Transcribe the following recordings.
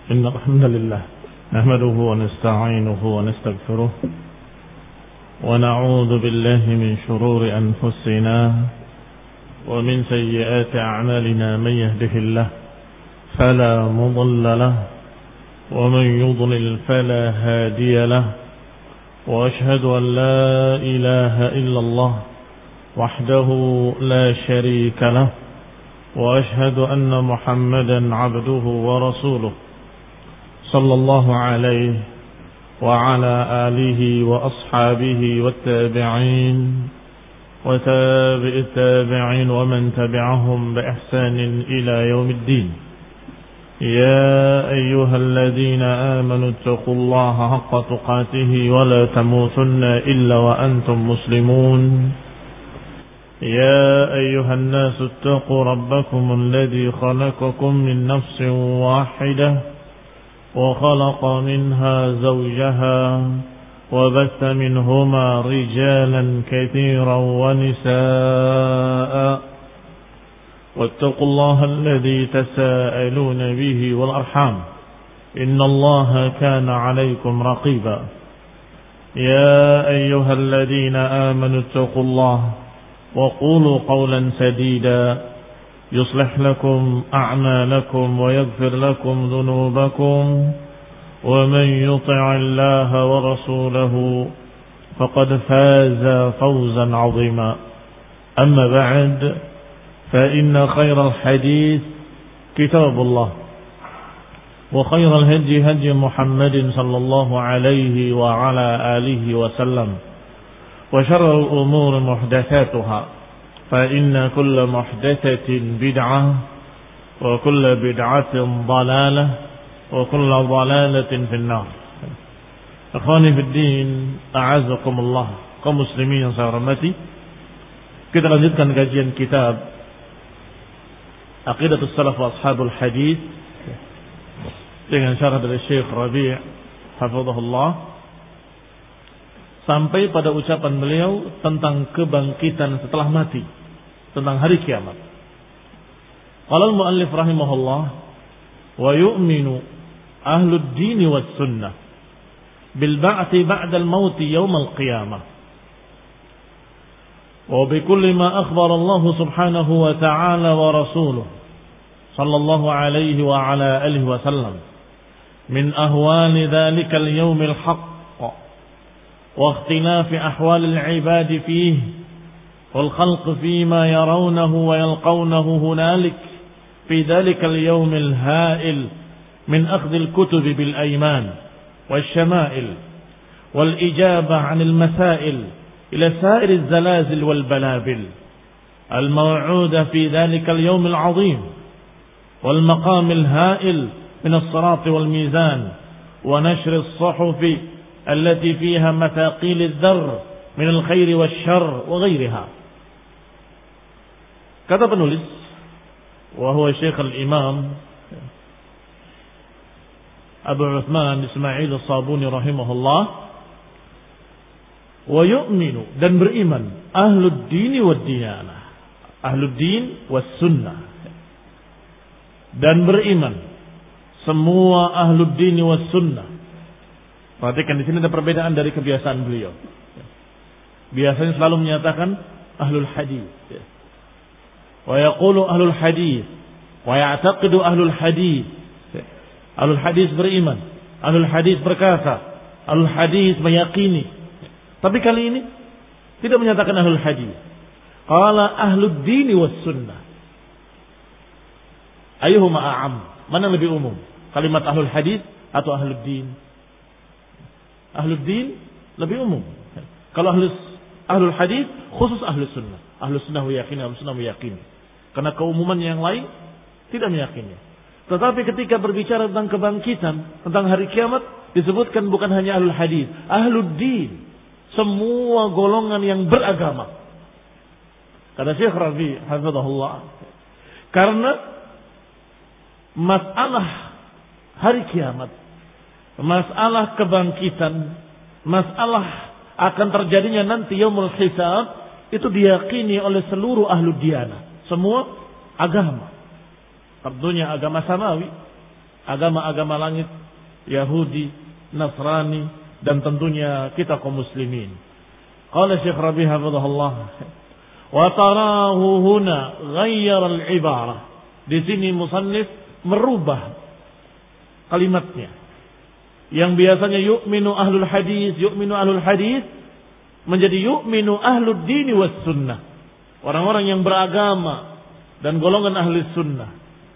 إن الحمد لله نحمده ونستعينه ونستغفره ونعوذ بالله من شرور أنفسنا ومن سيئات أعمالنا. من يهده الله فلا مضل له ومن يضلل فلا هادي له، وأشهد أن لا إله إلا الله وحده لا شريك له، وأشهد أن محمدا عبده ورسوله صلى الله عليه وعلى آله وأصحابه والتابعين وتابع التابعين ومن تبعهم بإحسان إلى يوم الدين. يا أيها الذين آمنوا اتقوا الله حق تقاته ولا تموتن إلا وأنتم مسلمون. يا أيها الناس اتقوا ربكم الذي خلقكم من نفس واحدة وخلق منها زوجها وبث منهما رجالا كثيرا ونساء، واتقوا الله الذي تساءلون به والأرحام إن الله كان عليكم رقيبا. يا أيها الذين آمنوا اتقوا الله وقولوا قولا سديدا يصلح لكم أعمالكم ويغفر لكم ذنوبكم، ومن يطع الله ورسوله فقد فاز فوزا عظيما. أما بعد، فإن خير الحديث كتاب الله، وخير الهدي هدي محمد صلى الله عليه وعلى آله وسلم، وشر الأمور محدثاتها، فإن كل محدثة بدعة وكل بدعة ضلالة وكل ضلالة في النار. Ikhwani fi din, a'azakumullah, kaum muslimin yang saya hormati. Kita lanjutkan kajian kitab Aqidatus Salaf wa Ashabul Hadis dengan syarah dari Syekh Rabi' hafizahullah, sampai pada ucapan beliau tentang kebangkitan setelah mati, tentang hari kiamat. Qala al-muallif rahimahullah, wa yu'minu ahlud din was sunnah bil ba'thi ba'da al-maut yawm al-qiyamah wa bi kulli ma akhbara Allah subhanahu wa ta'ala wa rasuluhu sallallahu alayhi wa ala alihi wa sallam min ahwali dhalika al-yawm al-haqq واختلاف أحوال العباد فيه والخلق فيما يرونه ويلقونه هنالك في ذلك اليوم الهائل من أخذ الكتب بالأيمان والشمائل والإجابة عن المسائل إلى سائر الزلازل والبلابل الموعودة في ذلك اليوم العظيم والمقام الهائل من الصراط والميزان ونشر الصحف التي فيها مثاقيل الذر من الخير والشر وغيرها. Kata penulis, wa huwa Syekh al-Imam Abu Uthman Ismail As-Sabuni rahimahullah, wa yu'minu, dan beriman, ahlud dini wad diyanah, ahlud din was sunnah, dan beriman semua ahlud dini was sunnah. Perhatikan, di sini ada perbedaan dari kebiasaan beliau. Biasanya selalu menyatakan ahlul hadis, wa yaqulu ahlul hadis, wa ya'taqidu ahlul hadis. Ahlul hadis beriman, ahlul hadis berkata, ahlul hadis meyakini. Tapi kali ini tidak menyatakan ahlul hadis. Qala ahlud dini was sunnah. Ayyuhuma a'am? Mana lebih umum? Kalimat ahlul hadis atau ahlud din? Ahlul din lebih umum. Kalau ahlul hadis khusus ahlus sunnah. Ahlus sunnah meyakini, ahlus sunnah meyakini. Karena keumuman yang lain tidak meyakini. Tetapi ketika berbicara tentang kebangkitan, tentang hari kiamat, disebutkan bukan hanya ahlul hadis, ahlul din, semua golongan yang beragama. Kata Syekh Rabi' hafizahullah, karena masalah hari kiamat, masalah kebangkitan, masalah akan terjadinya nanti yaumul hisab, itu diyakini oleh seluruh ahlu diyanah, semua agama. Tentunya agama samawi, agama-agama langit, Yahudi, Nasrani, dan tentunya kita kaum muslimin. Qala Syekh Rabi' hafizahullah, wa tarahu huna ghayyara al-ibarah. Di sini musannif merubah kalimatnya. Yang biasanya yu'minu ahlul hadis menjadi yu'minu ahlud dini was sunnah. Orang-orang yang beragama dan golongan ahli sunnah.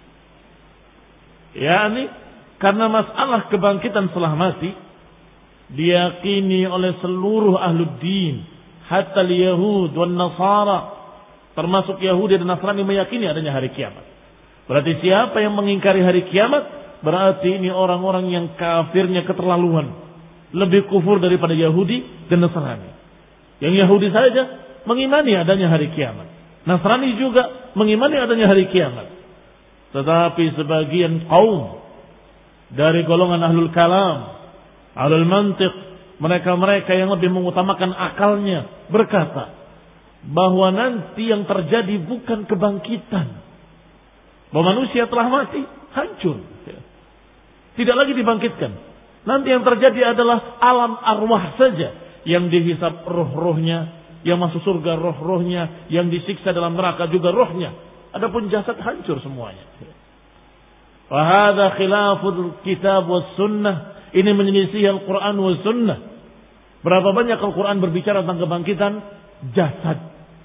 Yani karena masalah kebangkitan setelah mati diyakini oleh seluruh ahlud din, hatta al-yahud wan nasara, termasuk Yahudi dan Nasrani meyakini adanya hari kiamat. Berarti siapa yang mengingkari hari kiamat, berarti ini orang-orang yang kafirnya keterlaluan, lebih kufur daripada Yahudi dan Nasrani. Yang Yahudi saja mengimani adanya hari kiamat, Nasrani juga mengimani adanya hari kiamat. Tetapi sebagian kaum dari golongan ahlul kalam, ahlul mantiq, mereka-mereka yang lebih mengutamakan akalnya, berkata bahwa nanti yang terjadi bukan kebangkitan, bahwa manusia telah mati, hancur, tidak lagi dibangkitkan. Nanti yang terjadi adalah alam arwah saja, yang dihisab roh-rohnya, yang masuk surga roh-rohnya, yang disiksa dalam neraka juga rohnya. Adapun jasad hancur semuanya. Wa hadza khilaful kitab was sunnah. Ini menyelisih Al-Quran wa sunnah. Berapa banyak Al-Quran berbicara tentang kebangkitan jasad.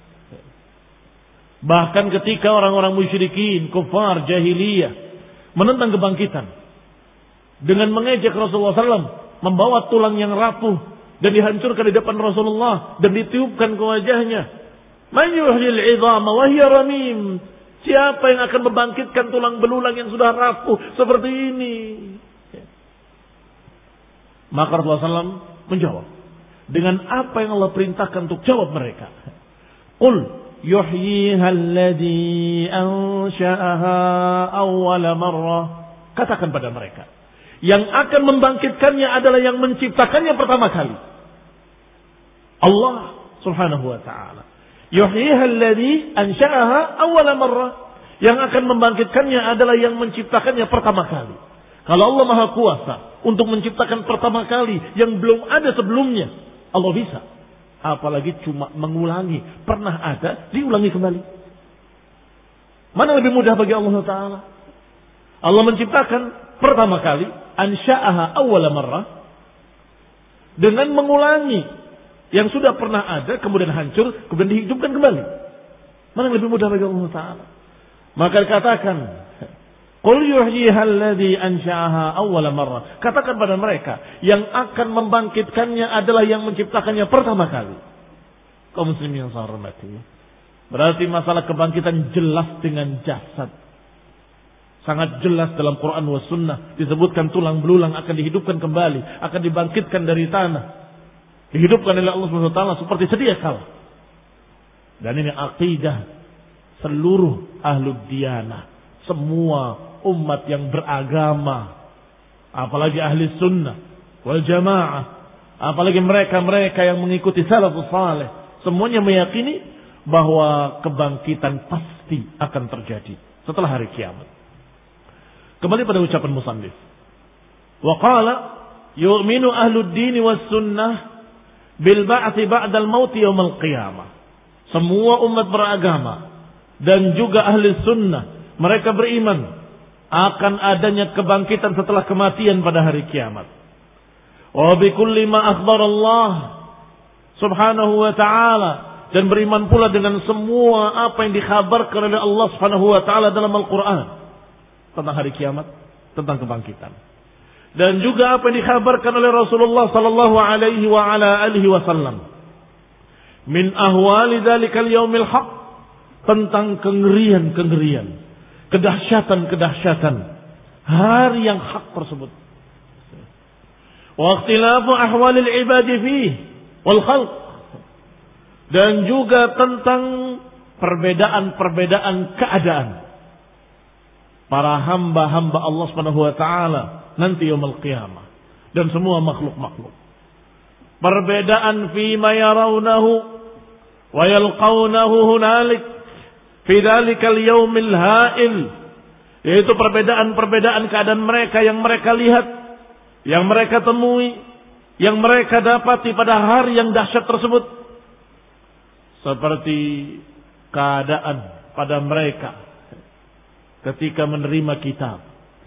Bahkan ketika orang-orang musyrikin, kufar, jahiliyah menentang kebangkitan dengan mengejek Rasulullah SAW, membawa tulang yang rapuh dan dihancurkan di depan Rasulullah dan ditiupkan ke wajahnya. Man yuhyil 'idhama wa hiya ramim. Siapa yang akan membangkitkan tulang belulang yang sudah rapuh seperti ini? Maka Rasulullah SAW menjawab dengan apa yang Allah perintahkan untuk jawab mereka. Qul yuhyiha alladhi ansha'aha awwala marrah. Katakan pada mereka, yang akan membangkitkannya adalah yang menciptakannya pertama kali, Allah Subhanahu wa ta'ala. Yuhyiha alladhi ansha'aha awwala marrah. Yang akan membangkitkannya adalah yang menciptakannya pertama kali. Kalau Allah Maha Kuasa untuk menciptakan pertama kali yang belum ada sebelumnya, Allah bisa. Apalagi cuma mengulangi, pernah ada, diulangi kembali. Mana lebih mudah bagi Allah Ta'ala? Allah menciptakan pertama kali, ansha'aha awwala marrah, dengan mengulangi yang sudah pernah ada, kemudian hancur, kemudian dihidupkan kembali. Mana yang lebih mudah bagi Allah Ta'ala? Maka dikatakan, qul yuhyiha alladhi ansha'aha awwala marrah. Katakan pada mereka, yang akan membangkitkannya adalah yang menciptakannya pertama kali. Kaum muslimin yang saya hormati, berarti masalah kebangkitan jelas dengan jasad. Sangat jelas dalam Quran wa sunnah disebutkan tulang belulang akan dihidupkan kembali, akan dibangkitkan dari tanah, dihidupkan oleh Allah Subhanahu wa taala seperti sedia kala. Dan ini akidah seluruh ahlud diyanah, semua umat yang beragama, apalagi ahli sunnah wal jamaah, apalagi mereka-mereka yang mengikuti salafus saleh, semuanya meyakini bahwa kebangkitan pasti akan terjadi setelah hari kiamat. Kembali pada ucapan musannif, wa qala yu'minu ahlud dini was sunnah bil ba'tsi ba'dal maut yaumil qiyamah. Semua umat beragama dan juga ahli sunnah, mereka beriman akan adanya kebangkitan setelah kematian pada hari kiamat. Wa bi kulli ma akhbarallah subhanahu wa ta'ala, dan beriman pula dengan semua apa yang dikhabarkan oleh Allah Subhanahu wa ta'ala dalam Al-Quran tentang hari kiamat, tentang kebangkitan. Dan juga apa yang dikhabarkan oleh Rasulullah sallallahu alaihi wa ala alihi wasallam min ahwali dzalikal yaumil haq, tentang kengerian-kengerian, kedahsyatan-kedahsyatan hari yang hak tersebut. Wa ikhtilafu ahwalil ibadi fihi wal khalq, dan juga tentang perbedaan-perbedaan keadaan para hamba-hamba Allah Subhanahu wa taala nanti yaumul qiyamah dan semua makhluk-makhluk. Perbedaan fi ma yarawnahu wa yalqawnahu hunalik fi dzalikal yaumil ha'il Yaitu perbedaan-perbedaan keadaan mereka yang mereka lihat, yang mereka temui, yang mereka dapati pada hari yang dahsyat tersebut. Seperti keadaan pada mereka ketika menerima kitab.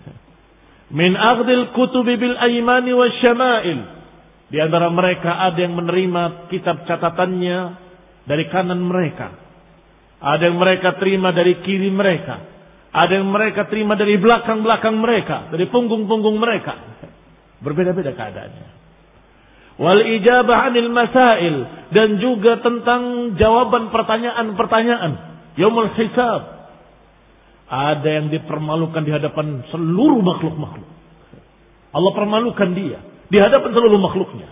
Min aghdil kutubi bil aymani wasyama'il. Di antara mereka ada yang menerima kitab catatannya dari kanan mereka. Ada yang mereka terima dari kiri mereka. Ada yang mereka terima dari belakang-belakang mereka, dari punggung-punggung mereka. Berbeda-beda keadaannya. Wal ijabah 'anil masail, dan juga tentang jawaban pertanyaan-pertanyaan yaumul hisab. Ada yang dipermalukan di hadapan seluruh makhluk-makhluk. Allah permalukan dia di hadapan seluruh makhluknya.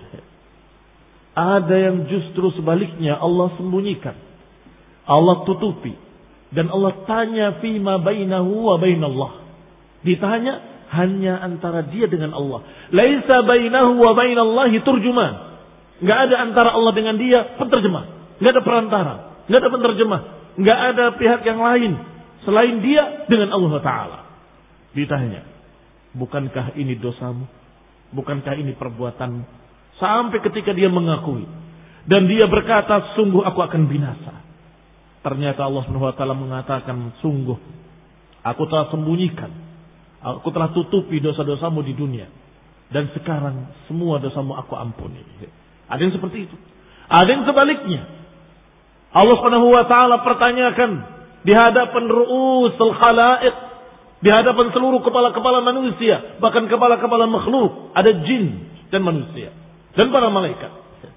Ada yang justru sebaliknya Allah sembunyikan, Allah tutupi, dan Allah tanya fima bainahu wa bainallah. Ditanya hanya antara dia dengan Allah. Laisa bainahu wa bainallahi turjuman. Enggak ada antara Allah dengan dia penterjemah. Enggak ada perantara, enggak ada penterjemah, enggak ada pihak yang lain selain dia dengan Allah Ta'ala. Ditanya, bukankah ini dosamu? Bukankah ini perbuatanmu? Sampai ketika dia mengakui. Dan dia berkata, sungguh aku akan binasa. Ternyata Allah SWT mengatakan, sungguh aku telah sembunyikan, aku telah tutupi dosa-dosamu di dunia. Dan sekarang semua dosamu aku ampuni. Ada yang seperti itu. Ada yang sebaliknya. Allah SWT pertanyakan di hadapan ru'usul khalaiq, di hadapan seluruh kepala-kepala manusia, bahkan kepala-kepala makhluk, ada jin dan manusia dan para malaikat.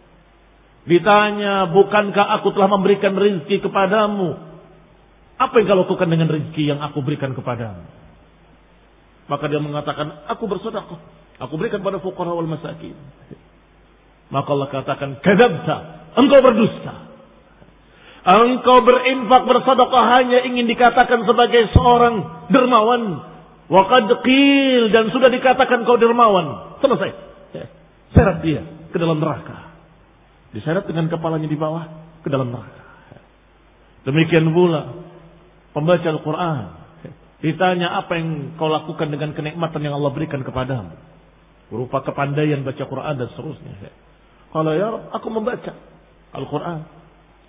Ditanya, bukankah aku telah memberikan rezeki kepadamu? Apa yang kau lakukan dengan rezeki yang aku berikan kepadamu? Maka dia mengatakan, aku bersedekah, aku berikan pada fuqara wal masakin. Maka Allah katakan, kadzabta, engkau berdusta. Engkau berinfak bersedekah hanya ingin dikatakan sebagai seorang dermawan. Wa qad qil, dan sudah dikatakan kau dermawan. Selesai. Seret dia ke dalam neraka. Diseret dengan kepalanya di bawah ke dalam neraka. Demikian pula pembaca Al-Quran. Ditanya apa yang kau lakukan dengan kenikmatan yang Allah berikan kepadamu. Berupa kepandaian baca Quran dan seterusnya. Kalau ya Rabb, aku membaca Al-Quran.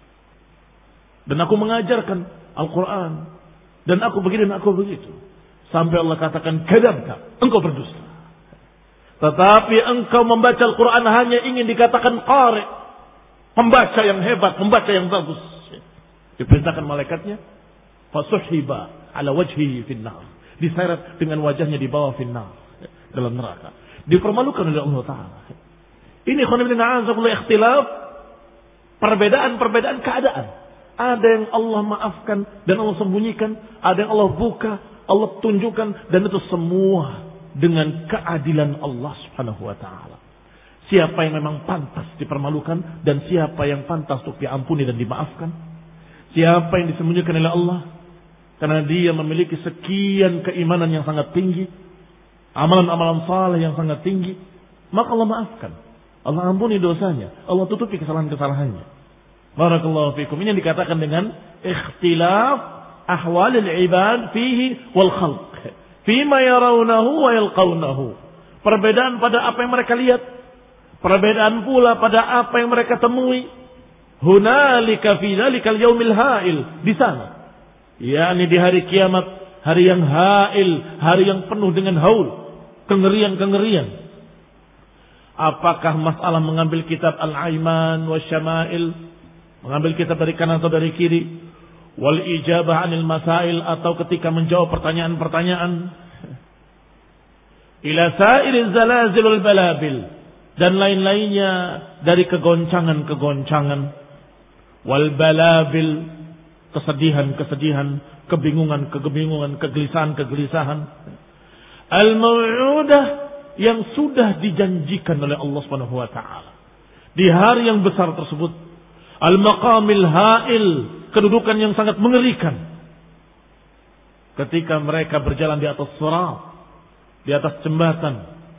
Dan aku mengajarkan Al-Quran. Dan aku begini dan aku begitu. Sampai Allah katakan, kadzabta, engkau berdusta. Tetapi engkau membaca Al-Quran hanya ingin dikatakan qari, pembaca yang hebat, pembaca yang bagus. Diperintahkan malaikatnya, fasuhiba ala wajhihi finnar. Diseret dengan wajahnya di bawah finnar, dalam neraka. Dipermalukan oleh Allah Ta'ala. Ini ikhtilaf, perbedaan-perbedaan keadaan. Ada yang Allah maafkan dan Allah sembunyikan. Ada yang Allah buka, Allah tunjukkan. Dan itu semua dengan keadilan Allah Subhanahu wa ta'ala. Siapa yang memang pantas dipermalukan dan siapa yang pantas untuk diampuni dan dimaafkan. Siapa yang disembunyikan oleh Allah karena dia memiliki sekian keimanan yang sangat tinggi, amalan-amalan saleh yang sangat tinggi, maka Allah maafkan, Allah ampuni dosanya, Allah tutupi kesalahan-kesalahannya. Barakallahu fikum. Ini yang dikatakan dengan ikhtilaf ahwalil ibad fihi wal khalq. Fima yarawnahu wa yalqawnahu. Perbedaan pada apa yang mereka lihat. Perbedaan pula pada apa yang mereka temui. Hunalika fi dzalikal yaumil ha'il. Di sana. yakni di hari kiamat. Hari yang ha'il. Hari yang penuh dengan haul. Kengerian-kengerian. Apakah masalah mengambil kitab al-aiman wa syama'il. Mengambil kitab dari kanan atau dari kiri. Wal ijabah anil masail. Atau ketika menjawab pertanyaan-pertanyaan. Ila sa'iril zalazilul balabil. Dan lain-lainnya dari kegoncangan-kegoncangan. Wal balabil. Kesedihan-kesedihan. Kebingungan-kebingungan. Kegelisahan-kegelisahan. Al-maw'udah. Yang sudah dijanjikan oleh Allah Subhanahu wa ta'ala. Di hari yang besar tersebut. Al-maqamil ha'il, kedudukan yang sangat mengerikan. Ketika mereka berjalan di atas sirat, di atas jembatan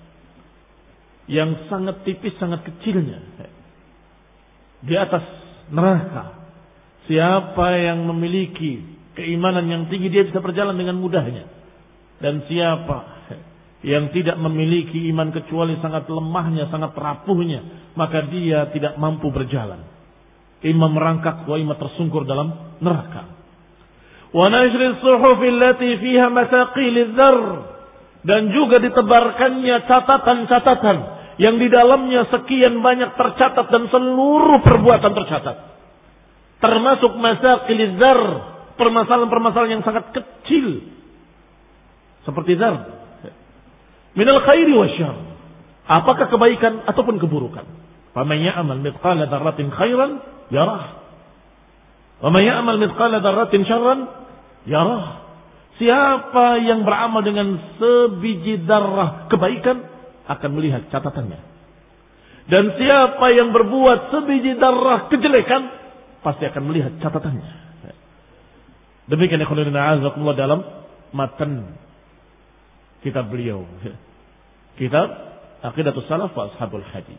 yang sangat tipis, sangat kecilnya, di atas neraka. Siapa yang memiliki keimanan yang tinggi, dia bisa berjalan dengan mudahnya. Dan siapa yang tidak memiliki iman kecuali sangat lemahnya, sangat rapuhnya, maka dia tidak mampu berjalan. Imam merangkak wa imam tersungkur dalam neraka. Wa najri as-suhuf allati fiha mathaqil adh-dharr, dan juga ditebarkannya catatan-catatan yang di dalamnya sekian banyak tercatat dan seluruh perbuatan tercatat. Termasuk mathaqil adh-dharr, permasalahan-permasalahan yang sangat kecil. Seperti dzar. Minal khairi wasyarr. Apakah kebaikan ataupun keburukan. Faman ya'mal mithqala dzarratin khairan yarah. Wa man ya'mal mithqala dzarratin syarran yarah. Siapa yang beramal dengan sebiji darah kebaikan akan melihat catatannya. Dan siapa yang berbuat sebiji darah kejelekan pasti akan melihat catatannya. Demikian ikhwan a'azakumullah dalam matan kitab beliau, kitab Aqidatus Salaf wa Ashabul Hadis.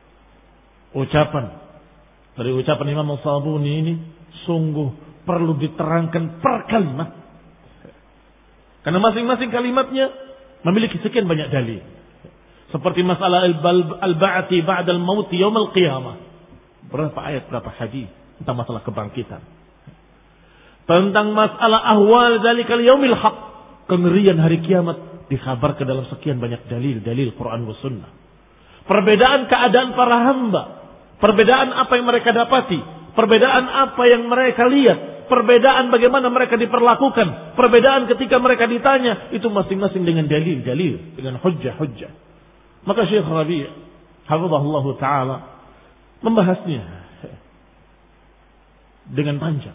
Dari ucapan Imam As-Sabuni ini sungguh perlu diterangkan per kalimat, karena masing-masing kalimatnya memiliki sekian banyak dalil. Seperti masalah al-ba'ati ba'dal maut yaumil qiyamah. Berapa ayat, berapa hadis tentang masalah kebangkitan. Tentang masalah ahwal dzalikal yaumil haq, kengerian hari kiamat, dikhabarkan dalam sekian banyak dalil Quran dan Sunnah. Perbedaan keadaan para hamba, perbedaan apa yang mereka dapati, perbedaan apa yang mereka lihat, perbedaan bagaimana mereka diperlakukan, perbedaan ketika mereka ditanya, itu masing-masing dengan dalil, dengan hujjah. Maka Syekh Rabi' hafizahullah taala membahasnya dengan panjang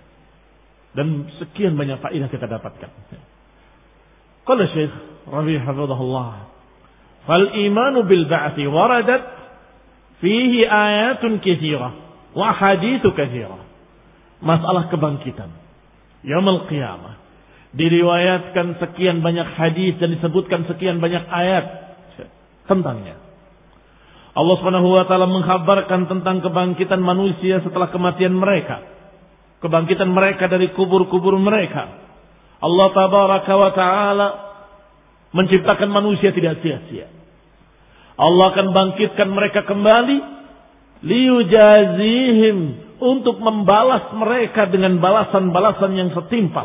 dan sekian banyak faedah kita dapatkan. Qala Syekh Rabi' hafizahullah, fal imanu bil ba'thi waradat fihi ayatun katsirah wa haditsu katsirah. Masalah kebangkitan yaumul qiyamah diriwayatkan sekian banyak hadis dan disebutkan sekian banyak ayat tentangnya. Allah Subhanahu wa taala mengkhabarkan tentang kebangkitan manusia setelah kematian mereka, kebangkitan mereka dari kubur-kubur mereka. Allah tabaraka wa ta'ala menciptakan manusia tidak sia-sia. Allah akan bangkitkan mereka kembali liyujazihim, untuk membalas mereka dengan balasan-balasan yang setimpal.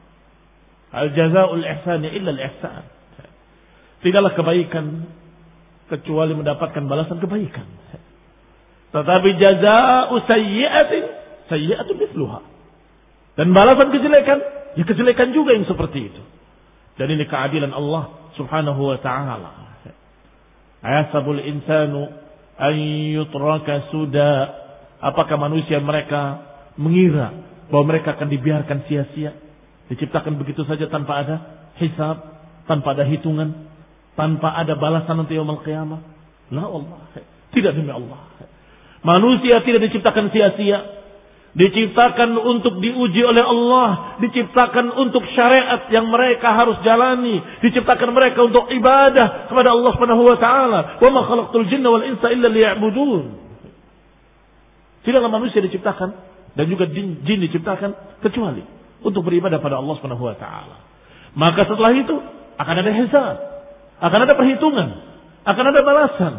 Al-jazaa'ul ihsani illa al-ihsan. Tidaklah kebaikan kecuali mendapatkan balasan kebaikan. Tetapi jazaa'u sayyi'atun mithluha. Dan balasan kejelekan, ya kejelekan juga yang seperti itu. Dan ini keadilan Allah Subhanahu wa ta'ala. Ayasabul insanu an yutraka suda. Apakah manusia mereka mengira bahwa mereka akan dibiarkan sia-sia, diciptakan begitu saja tanpa ada hisab, tanpa ada hitungan, tanpa ada balasan nanti yaumul qiyamah? La Allah, tidak demi Allah. Manusia tidak diciptakan sia-sia, diciptakan untuk diuji oleh Allah, diciptakan untuk syariat yang mereka harus jalani, diciptakan mereka untuk ibadah kepada Allah Subhanahu wa taala. Wa ma khalaqtul jinna wal insa illa liya'budun. Tidaklah manusia diciptakan dan juga jin diciptakan kecuali untuk beribadah pada Allah Subhanahu wa taala. Maka setelah itu akan ada hisab, akan ada perhitungan, akan ada balasan.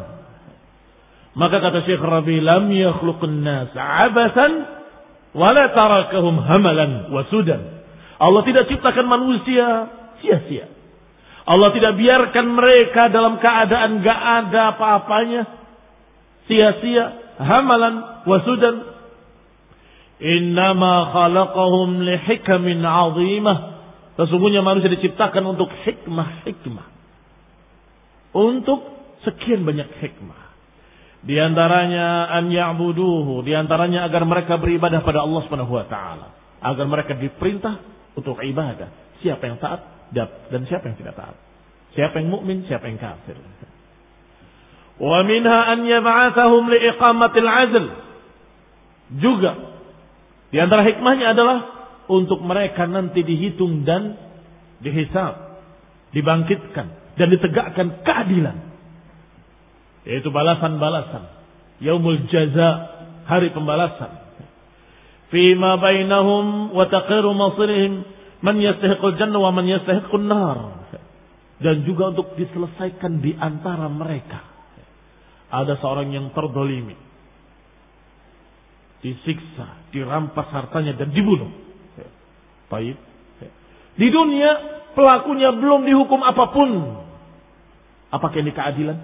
Maka kata Syekh Rabi', lam yakhluqun nas 'abathan wa la tarakahum hamalan wa sudan. Allah tidak ciptakan manusia sia-sia. Allah tidak biarkan mereka dalam keadaan enggak ada apa-apanya, sia-sia, hamalan wa sudan. Innama khalaqahum li hikamin 'azimah. Sesungguhnya manusia diciptakan untuk hikmah. Untuk sekian banyak hikmah. Di antaranya an ya'buduhu, di antaranya agar mereka beribadah pada Allah Subhanahu wa taala, agar mereka diperintah untuk ibadah. Siapa yang taat dan siapa yang tidak taat. Siapa yang mukmin, siapa yang kafir. Wa minha an yab'athahum liiqamatil 'adl. Juga di antara hikmahnya adalah untuk mereka nanti dihitung dan dihisab, dibangkitkan dan ditegakkan keadilan. Yaitu balasan-balasan. Yaumul jaza, hari pembalasan. Fima bainahum wa taqiru masirihim man yastahiqul jannah wa man yastahiqun nar. dan juga untuk diselesaikan di antara mereka. Ada seorang yang terdolimi, disiksa, dirampas hartanya dan dibunuh. Baik. Di dunia pelakunya belum dihukum apapun. Apakah ini keadilan?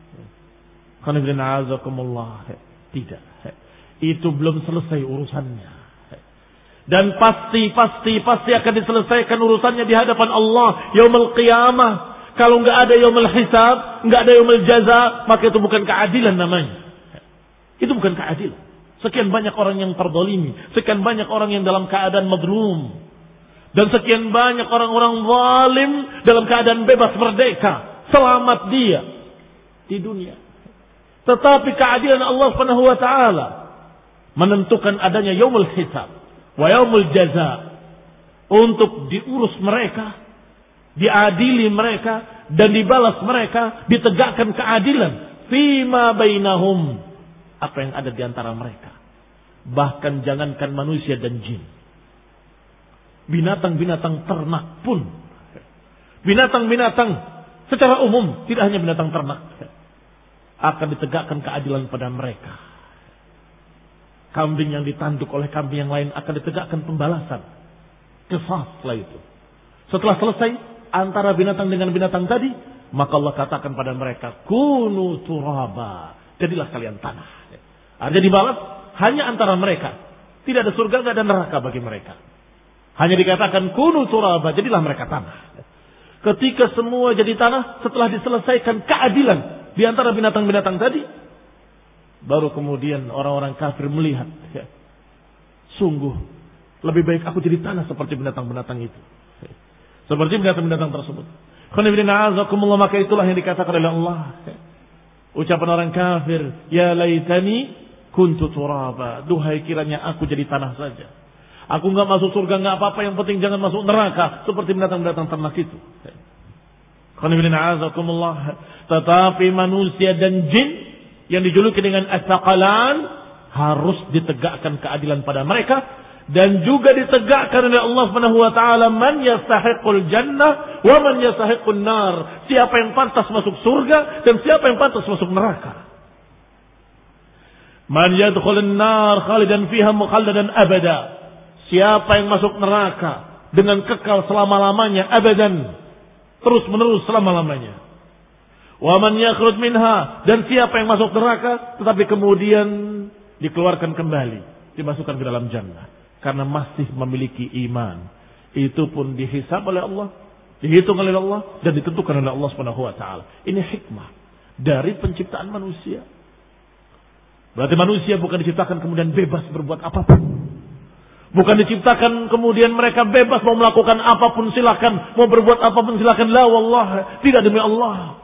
Tidak. Itu belum selesai urusannya. Dan pasti akan diselesaikan urusannya di hadapan Allah yaumul qiyamah. Kalau enggak ada yaumul hisab, enggak ada yaumul jaza, maka itu bukan keadilan namanya. Itu bukan keadilan. Sekian banyak orang yang terdolimi, sekian banyak orang yang dalam keadaan madlum, dan sekian banyak orang-orang zalim dalam keadaan bebas merdeka, selamat dia di dunia. Tetapi keadilan Allah Subhanahu wa taala menentukan adanya yaumul hisab wa yaumul jaza untuk diurus mereka, diadili mereka dan dibalas mereka, ditegakkan keadilan fima bainahum, apa yang ada di antara mereka. Bahkan jangankan manusia dan jin, binatang-binatang ternak pun, binatang-binatang secara umum, tidak hanya binatang ternak, akan ditegakkan keadilan pada mereka. Kambing yang ditanduk oleh kambing yang lain akan ditegakkan pembalasan. Qisas setelah itu. Setelah selesai antara binatang dengan binatang tadi, maka Allah katakan pada mereka, kunu turaba, jadilah kalian tanah. Artinya dibalas hanya antara mereka. Tidak ada surga, tidak ada neraka bagi mereka. Hanya dikatakan kunu turaba, jadilah mereka tanah. Ketika semua jadi tanah, setelah diselesaikan keadilan di antara binatang-binatang tadi, baru kemudian orang-orang kafir melihat, sungguh lebih baik aku jadi tanah seperti binatang-binatang itu, seperti binatang-binatang tersebut. Maka itulah yang dikatakan oleh Allah. Ucapan orang kafir, ya laitani kuntu turaba, duhai kiranya aku jadi tanah saja. Aku enggak masuk surga, enggak apa-apa, yang penting jangan masuk neraka seperti binatang-binatang ternak itu. Tetapi manusia dan jin yang dijuluki dengan as-saqalan harus ditegakkan keadilan pada mereka, dan juga ditegakkan oleh Allah Subhanahu wa taala, man yastahiqul jannah wa man yastahiqun nar, siapa yang pantas masuk surga dan siapa yang pantas masuk neraka. Man yadkhulun nar khalidan fiha mukhalladan abada, siapa yang masuk neraka dengan kekal selama-lamanya, abadan, terus-menerus selama-lamanya. Wa man yakhruj minha, dan siapa yang masuk neraka tetapi kemudian dikeluarkan kembali, dimasukkan ke dalam jannah karena masih memiliki iman, itu pun dihisab oleh Allah, dihitung oleh Allah, dan ditentukan oleh Allah Subhanahu wa taala. Ini hikmah dari penciptaan manusia. Berarti manusia bukan diciptakan kemudian bebas berbuat apapun. Bukan diciptakan kemudian mereka bebas mau melakukan apapun silakan, mau berbuat apapun silakan. La wallah, tidak, demi Allah.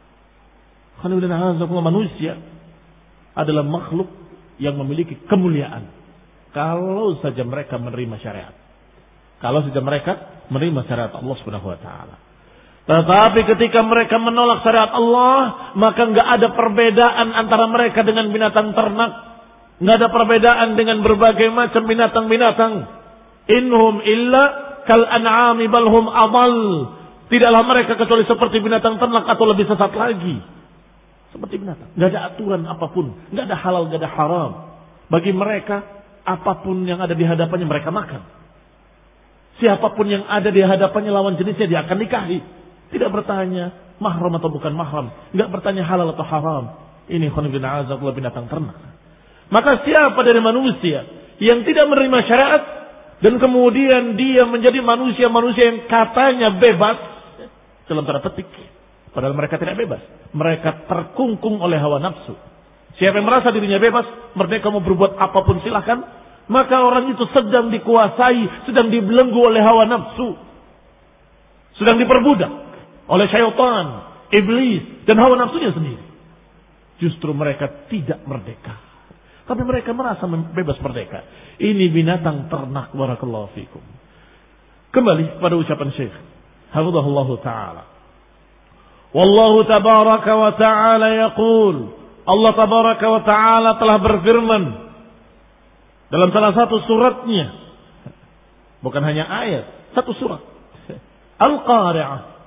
Manusia adalah makhluk yang memiliki kemuliaan kalau saja mereka menerima syariat. Kalau saja mereka menerima syariat Allah Subhanahu wa taala. Tetapi ketika mereka menolak syariat Allah, maka enggak ada perbedaan antara mereka dengan binatang ternak, enggak ada perbedaan dengan berbagai macam binatang-binatang. Inhum illa kal an'ami bal hum adall. Tidaklah mereka kecuali seperti binatang ternak atau lebih sesat lagi. Seperti binatang. Tidak ada aturan apapun. Tidak ada halal, tidak ada haram. Bagi mereka, apapun yang ada di hadapannya mereka makan. Siapapun yang ada di hadapannya lawan jenisnya dia akan nikahi. Tidak bertanya mahram atau bukan mahram. Tidak bertanya halal atau haram. Ini khonibina azabullah binatang ternak. Maka siapa dari manusia yang tidak menerima syariat dan kemudian dia menjadi manusia-manusia yang katanya bebas, dalam tanda petik, padahal mereka tidak bebas. Mereka terkungkung oleh hawa nafsu. Siapa yang merasa dirinya bebas, merdeka mau berbuat apapun silakan, maka orang itu sedang dikuasai, sedang dibelenggu oleh hawa nafsu. Sedang diperbudak oleh syaitan, iblis, dan hawa nafsunya sendiri. Justru mereka tidak merdeka. Tapi mereka merasa bebas merdeka. Ini binatang ternak, barakallahu fikum. Kembali kepada ucapan Syekh hafizahullahu ta'ala. Wallahu tabaraka wa ta'ala yaqul, Allah tabaraka wa ta'ala telah berfirman dalam salah satu suratnya, bukan hanya ayat, satu surat, Al-Qari'ah,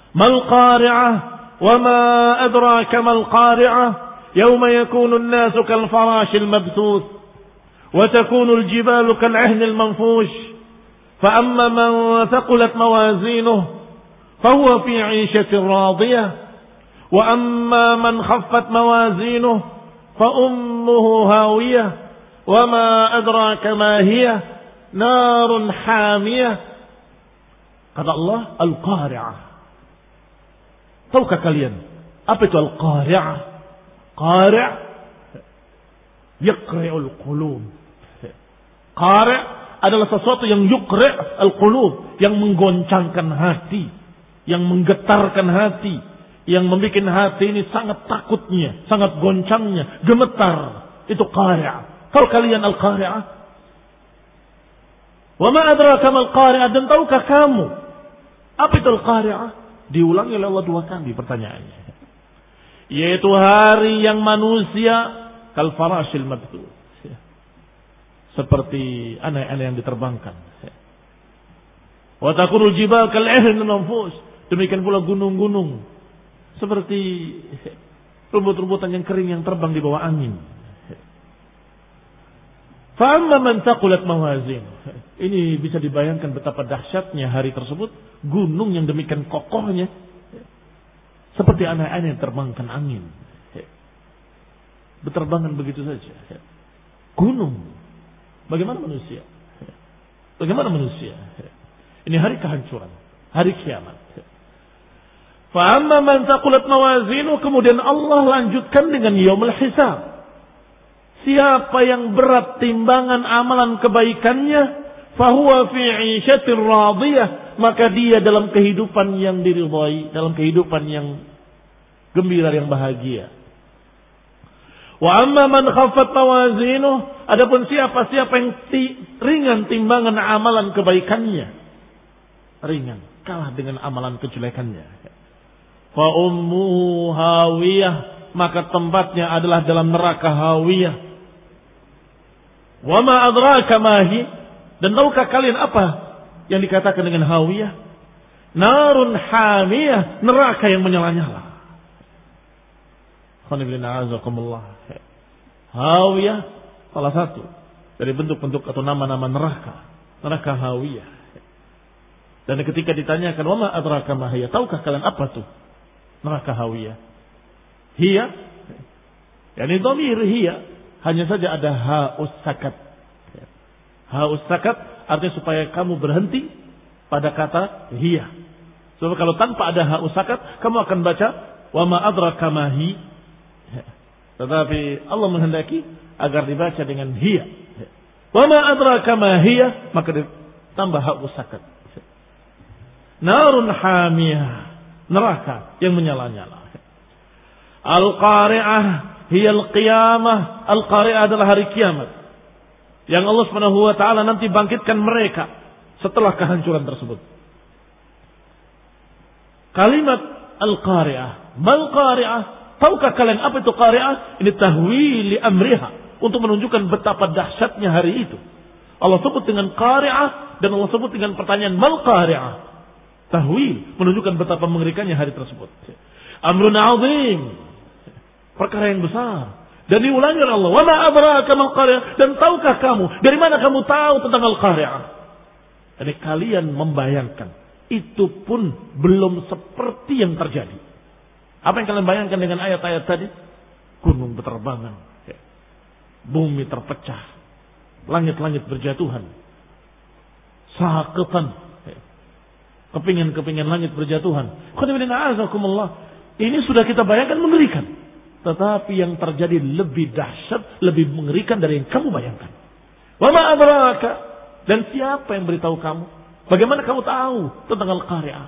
Mal qari'ah wa ma adraka mal qari'ah yawma yakunu an-nasu kal farashil mabthuth wa takunu al-jibalu kal 'ahni al-manfush fa amma man thaqulat mawazinuhu fa huwa fi 'ishatin radiyah wa amma man khaffat mawazinuhu fa ummuhu hawiyah wa ma adraka ma hiya narun hamiyah. Kata Allah, al-qari'ah. Tahukah kalian apa itu al-qari'ah? Qari' yaqri'ul qulub. Qari' adalah sesuatu yang yuqri' al-qulub, yang menggoncangkan hati, yang menggetarkan hati, yang membuat hati ini sangat takutnya, sangat goncangnya, gemetar. Itu qari'ah. Tahu kalian al-qari'ah? Wa ma adraka mal qari'ah, dan tahukah kamu apa itu al-qari'ah? Diulangi oleh Allah 2 kali pertanyaannya. Yaitu hari yang manusia kal farashil mabthuth, seperti anak-anak yang diterbangkan. Wa takunul jibal kal 'ihni al-manfush, demikian pula gunung-gunung seperti rumput-rumputan yang kering yang terbang di bawah angin. Fa amma man thaqulat mawazin, ini bisa dibayangkan betapa dahsyatnya hari tersebut, gunung yang demikian kokohnya seperti anak-anak yang terbangkan angin, berterbangan begitu saja. Gunung, bagaimana manusia? Bagaimana manusia? Ini hari kehancuran, hari kiamat. Fa amma man thaqulat mawazinu, kemudian Allah lanjutkan dengan yaumul hisab. Siapa yang berat timbangan amalan kebaikannya, fahuwa fi 'ishatir radiyah, maka dia dalam kehidupan yang diridhai, dalam kehidupan yang gembira, yang bahagia. Wa amma man khaffat mawazinuh, adapun siapa yang ringan timbangan amalan kebaikannya, ringan, kalah dengan amalan kejelekannya, fa ummuhu hawiyah, maka tempatnya adalah dalam neraka hawiyah. Wa ma adraka ma hi, dan tahukah kalian apa yang dikatakan dengan hawiyah? Narun hamiyah, neraka yang menyala-nyala. Hawiyah salah satu dari bentuk-bentuk atau nama-nama neraka, neraka hawiyah. Dan ketika ditanyakan wa ma adraka ma hiya, tahukah kalian apa tuh neraka hawiyah? Hiya, yakni dhamir hiya, hanya saja ada ha'us sakat. Ha'us sakat artinya supaya kamu berhenti pada kata hiya. Sebab kalau tanpa ada ha'us sakat, kamu akan baca wa ma adraka ma hi. Tetapi Allah menghendaki agar dibaca dengan hiya. Wa ma adraka ma hiya, maka ditambah ha'us sakat. Narun hamiyah, neraka yang menyala-nyala. Al-qari'ah hiyal qiyamah. Al-qari'ah adalah hari kiamat, yang Allah Subhanahu wa taala nanti bangkitkan mereka setelah kehancuran tersebut. Kalimat al-qari'ah, mal qari'ah, tahukah kalian apa itu qari'ah? Ini tahwili amriha, untuk menunjukkan betapa dahsyatnya hari itu. Allah sebut dengan qari'ah dan Allah sebut dengan pertanyaan mal qari'ah. Tahwil menunjukkan betapa mengerikannya hari tersebut. Amrun 'azim, perkara yang besar. Dan diulangi oleh Allah, wa ma adraka mal qari'ah, dan tahukah kamu, dari mana kamu tahu tentang al-qari'ah? Jadi kalian membayangkan, itu pun belum seperti yang terjadi. Apa yang kalian bayangkan dengan ayat-ayat tadi? Gunung berterbangan, bumi terpecah, langit-langit berjatuhan, saqitan, kepingan-kepingan langit berjatuhan. Ini sudah kita bayangkan mengerikan. Tetapi yang terjadi lebih dahsyat, lebih mengerikan dari yang kamu bayangkan. Wa ma adraka, dan siapa yang beritahu kamu? Bagaimana kamu tahu tentang al-qari'ah?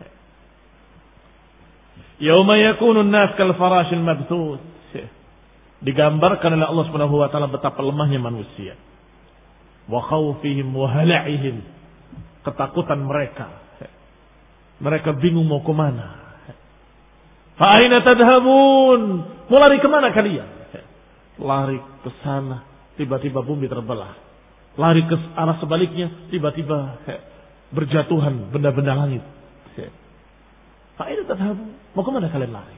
Yauma yakunu an-nas kal farashil mabthuth. Digambarkan oleh Allah Subhanahu wa taala betapa lemahnya manusia. Wa khaufihim wa hala'ihim, ketakutan mereka. Mereka bingung mau ke mana. Fa aina tadhhabun? Mau lari kemana kalian? Lari ke sana, tiba-tiba bumi terbelah. Lari ke arah sebaliknya, tiba-tiba berjatuhan benda-benda langit. Fa'ina tadhabu. Mau kemana kalian lari?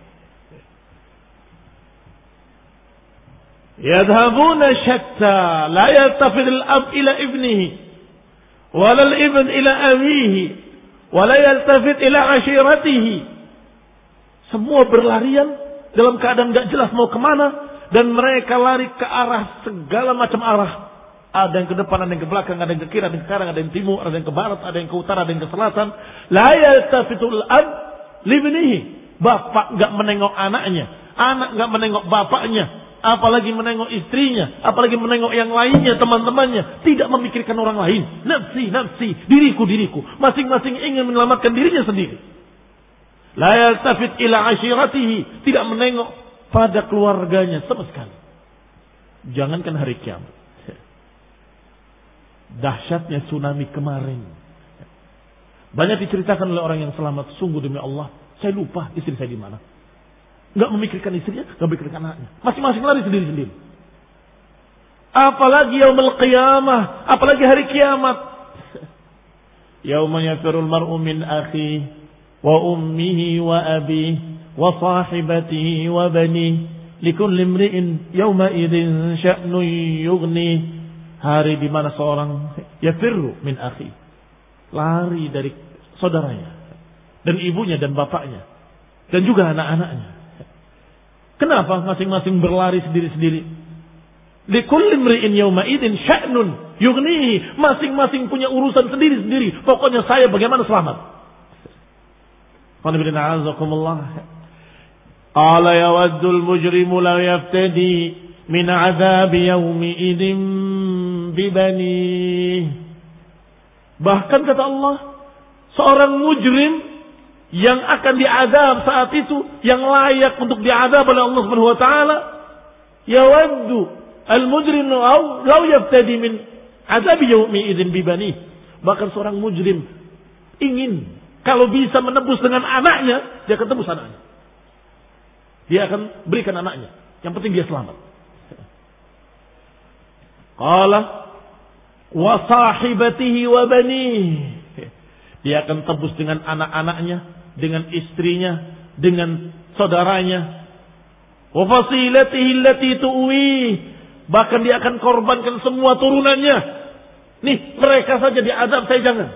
Yadhabuna syatta. La yaltafid al-ab ila ibnihi. Wala al-ibn ila abihi. Wala yaltafid ila ashiratihi. Semua berlarian dalam keadaan gak jelas mau kemana. Dan mereka lari ke arah segala macam arah. Ada yang ke depan, ada yang ke belakang, ada yang ke kiri, ada yang ke kanan, ada yang timur, ada yang ke barat, ada yang ke utara, ada yang ke selatan. La yaltafitul ab libnihi. Bapak enggak menengok anaknya, anak enggak menengok bapaknya, apalagi menengok istrinya, apalagi menengok yang lainnya, teman-temannya, tidak memikirkan orang lain. Nafsi, nafsi, diriku, diriku. Masing-masing ingin menyelamatkan dirinya sendiri. La yaltafit ila ashiratihi, tidak menengok pada keluarganya sama sekali. Jangankan hari kiamat. Dahsyatnya tsunami kemarin. Banyak diceritakan oleh orang yang selamat. Sungguh demi Allah, saya lupa istri saya di mana. Enggak memikirkan istrinya, enggak memikirkan anaknya. Masing-masing lari sendiri-sendiri. Apalagi yaumul qiyamah, apalagi hari kiamat. Yauma yafirul mar'u min akhihi wa ummihi wa abihi wa sahibatihi wa bani likulli imri'in yawma idzin sya'nun yughni. Hari di mana seorang yafirru min akhi, lari dari saudaranya dan ibunya dan bapaknya dan juga anak-anaknya. Kenapa masing-masing berlari sendiri-sendiri? Likulli imri'in yawma idzin sya'nun yughni. Masing-masing punya urusan sendiri-sendiri. Pokoknya saya bagaimana selamat. Qul inna a'udzukumullah. Qala yawaddul mujrimu law yaftadi min 'adzabi yaumi idzin bibani. Bahkan kata Allah, seorang mujrim yang akan diazab saat itu, yang layak untuk diazab oleh Allah Subhanahu wa taala, yawaddu al-mujrim law yaftadi min 'adzabi yaumi idzin bibani. Bahkan seorang mujrim ingin kalau bisa menebus dengan anaknya, dia akan tebus anaknya. Dia akan berikan anaknya. Yang penting dia selamat. Qala wa sahibatihi wa banihi. Dia akan tebus dengan anak-anaknya, dengan istrinya, dengan saudaranya. Wa fasilatihi allati tuwi. Bahkan dia akan korbankan semua turunannya. Nih, mereka saja diazab, saya jangan.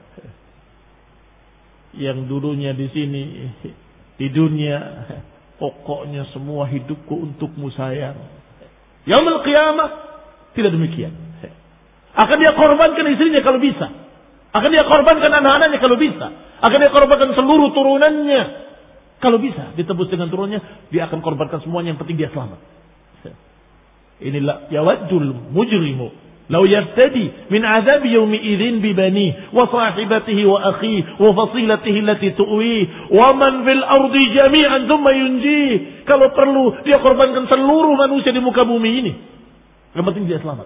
Yang dulunya di sini, di dunia, pokoknya semua hidupku untukmu sayang. Yaumul qiyamah tidak demikian. Akan dia korbankan istrinya kalau bisa. Akan dia korbankan anak-anaknya kalau bisa. Akan dia korbankan seluruh turunannya. Kalau bisa ditebus dengan turunannya, dia akan korbankan semuanya, yang penting dia selamat. Inilah yawaddul mujrimu law yaftadi min 'adzabi yaumi idzin bi bani wa sahibatihi wa akhihi wa fasilatihi allati tuwi wa man fil ardi jami'an thumma yunji. Kalau perlu dia korbankan seluruh manusia di muka bumi ini, yang penting dia selamat.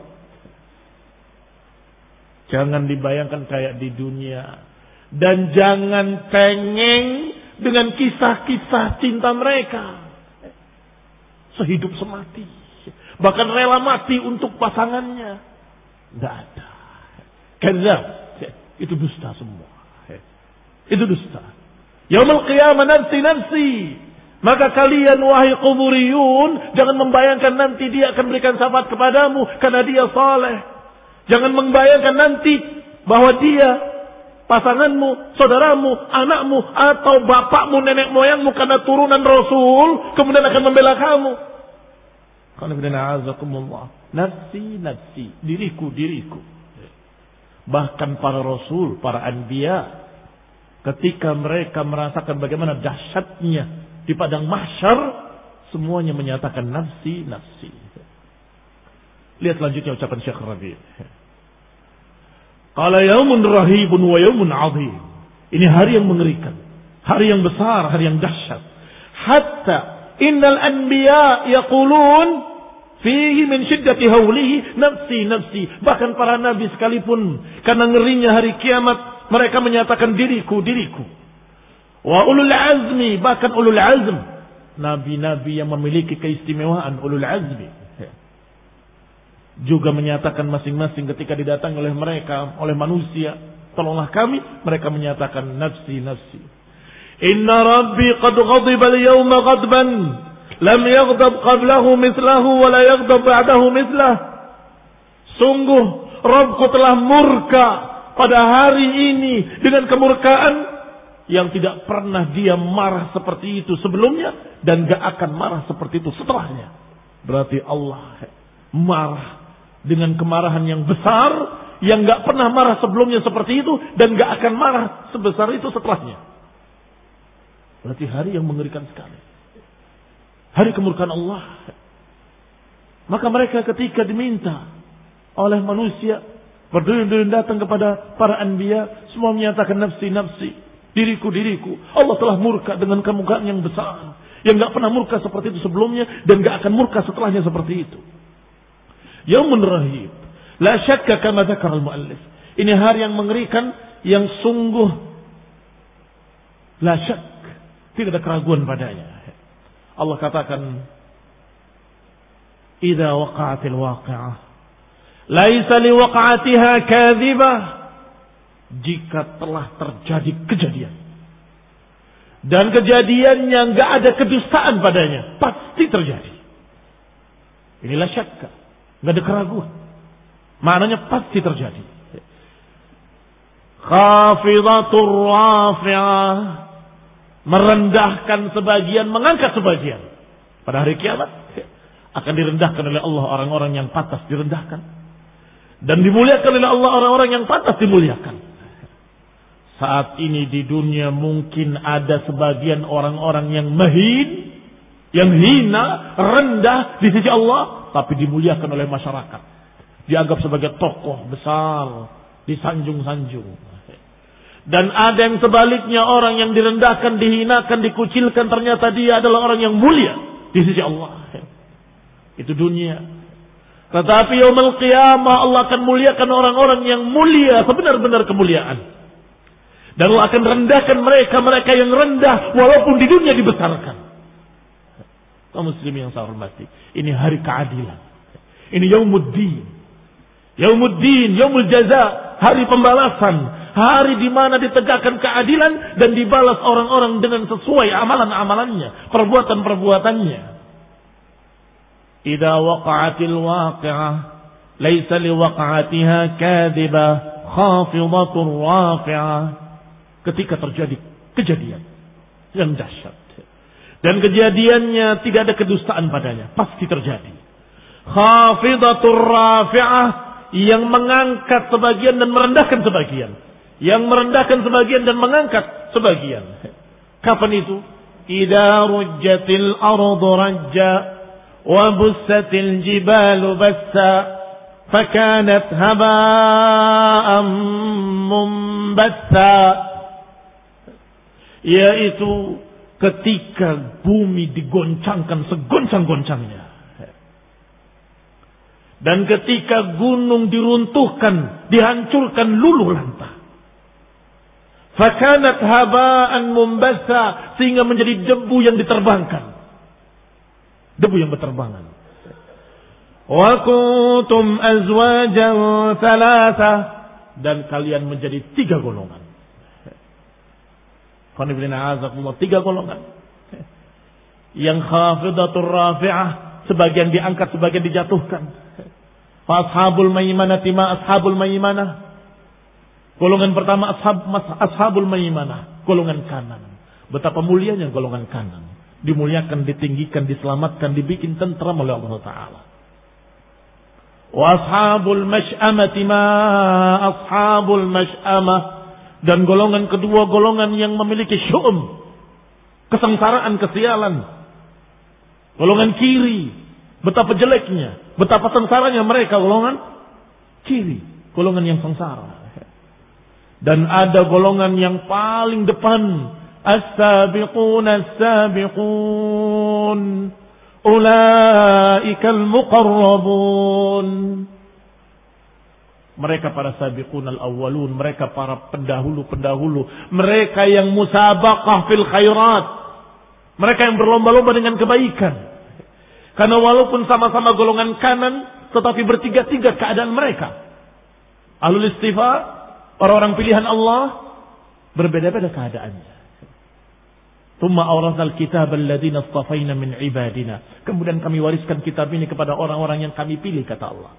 Jangan dibayangkan kayak di dunia, dan jangan cengeng dengan kisah-kisah cinta mereka. Sehidup semati, bahkan rela mati untuk pasangannya. Tidak ada. Kadzab. Itu dusta semua. Itu dusta. Yaumul qiyamah nafsi nafsi. Maka kalian wahai kuburiyun, jangan membayangkan nanti dia akan berikan syafaat kepadamu karena dia saleh. Jangan membayangkan nanti bahwa dia, pasanganmu, saudaramu, anakmu, atau bapakmu, nenek moyangmu karena turunan Rasul kemudian akan membela kamu. Nafsi, nafsi, diriku, diriku. Bahkan para Rasul, para anbiya, ketika mereka merasakan bagaimana dahsyatnya di padang mahsyar, semuanya menyatakan nafsi, nafsi. Lihat selanjutnya ucapan Syekh Rabi'. Qala yaumun rahibun wa yaumun 'azim. Ini hari yang mengerikan, hari yang besar, hari yang dahsyat. Hatta innal anbiya yaqulun fihi min syiddati haulihi nafsi nafsi. Bahkan para nabi sekalipun karena ngerinya hari kiamat, mereka menyatakan diriku, diriku. Wa ulul azmi, bahkan ulul azm, nabi-nabi yang memiliki keistimewaan, ulul azmi, juga menyatakan masing-masing ketika didatangi oleh mereka, oleh manusia, tolonglah kami, mereka menyatakan nafsi, nafsi. Inna Rabbi qad ghadiba al-yawma ghadban lam yaghdab qablahu mithlahu wa la yaghdab ba'dahu mithlah. Sungguh Rabbku telah murka pada hari ini dengan kemurkaan yang tidak pernah dia marah seperti itu sebelumnya dan gak akan marah seperti itu setelahnya. Berarti Allah marah dengan kemarahan yang besar yang gak pernah marah sebelumnya seperti itu dan gak akan marah sebesar itu setelahnya. Berarti hari yang mengerikan sekali. Hari kemurkaan Allah. Maka mereka ketika diminta oleh manusia berduyun-duyun datang kepada para anbiya, semua menyatakan nafsi, nafsi, diriku, diriku. Allah telah murka dengan kemurkaan yang besar, yang gak pernah murka seperti itu sebelumnya dan gak akan murka setelahnya seperti itu. Yaumun rahib, la syakka kama dzakara al-muallif. Ini hari yang mengerikan, yang sungguh la syak, tidak ada keraguan padanya. Allah katakan, idza waqa'atil waqi'ah laisa liwaqa'atiha kadhibah. Jika telah terjadi kejadian dan kejadiannya enggak ada kedustaan padanya, pasti terjadi. Inilah syakka, enggak ada keraguan. Maknanya pasti terjadi. Khafidatur rafi'ah, merendahkan sebagian, mengangkat sebagian. Pada hari kiamat akan direndahkan oleh Allah orang-orang yang pantas direndahkan, dan dimuliakan oleh Allah orang-orang yang pantas dimuliakan. Saat ini di dunia mungkin ada sebagian orang-orang yang mahin, yang hina, rendah di sisi Allah, tapi dimuliakan oleh masyarakat. Dianggap sebagai tokoh besar, disanjung-sanjung. Dan ada yang sebaliknya, orang yang direndahkan, dihinakan, dikucilkan, ternyata dia adalah orang yang mulia di sisi Allah. Itu dunia. Tetapi yaumul qiyamah Allah akan muliakan orang-orang yang mulia, sebenar-benar kemuliaan. Dan Allah akan rendahkan mereka yang rendah walaupun di dunia dibesarkan. Kaum muslimin yang saya hormati, ini hari keadilan. Ini yaumuddin. Yaumuddin, yaumul jaza, hari pembalasan, hari di mana ditegakkan keadilan dan dibalas orang-orang dengan sesuai amalan-amalannya, perbuatan-perbuatannya. Idza waqa'atil waqi'ah laisa liwaqa'atiha kadhibah khafidatur rafi'ah. Ketika terjadi kejadian yang dahsyat dan kejadiannya tidak ada kedustaan padanya, pasti terjadi. Khafidatur rafi'ah, yang mengangkat sebagian dan merendahkan sebagian, yang merendahkan sebagian dan mengangkat sebagian. Kapan itu? Idza rujjatil ardu rajja wa bussatil jibalu bassa fakanat haba'an mumbatsa. Yaitu ketika bumi digoncangkan segoncang-goncangnya, dan ketika gunung diruntuhkan, dihancurkan luluh lantah. Fakanat haba'an mumbassa, sehingga menjadi debu yang diterbangkan, debu yang berterbangan. Wa kuntum azwajan thalatha, dan kalian menjadi 3 golongan. Tiga golongan. Yang khafidatur rafi'ah, sebagian diangkat, sebagian dijatuhkan. Ashabul maimanah ma ashabul maimanah. Golongan pertama ashabul maimanah, golongan kanan. Betapa mulianya golongan kanan. Dimuliakan, ditinggikan, diselamatkan, dibikin tentram oleh Allah Ta'ala. Wa ashabul mash'amah ma ashabul mash'amah. Dan golongan kedua, golongan yang memiliki syu'um, kesengsaraan, kesialan. Golongan kiri, betapa jeleknya, betapa sengsaranya mereka, golongan kiri, golongan yang sengsara. Dan ada golongan yang paling depan, as-sabiqun as-sabiqun ulaikal muqarrabun. Mereka para sabiqun al-awwalun, mereka para pendahulu-pendahulu, mereka yang musabaqah fil khairat, mereka yang berlomba-lomba dengan kebaikan. Karena walaupun sama-sama golongan kanan, tetapi bertiga-tiga keadaan mereka. Ahlul istighfar, orang-orang pilihan Allah, berbeda-beda keadaannya. Tsumma awrathnal kitaba alladziina istafaina min ibadina. Kemudian kami wariskan kitab ini kepada orang-orang yang kami pilih, kata Allah.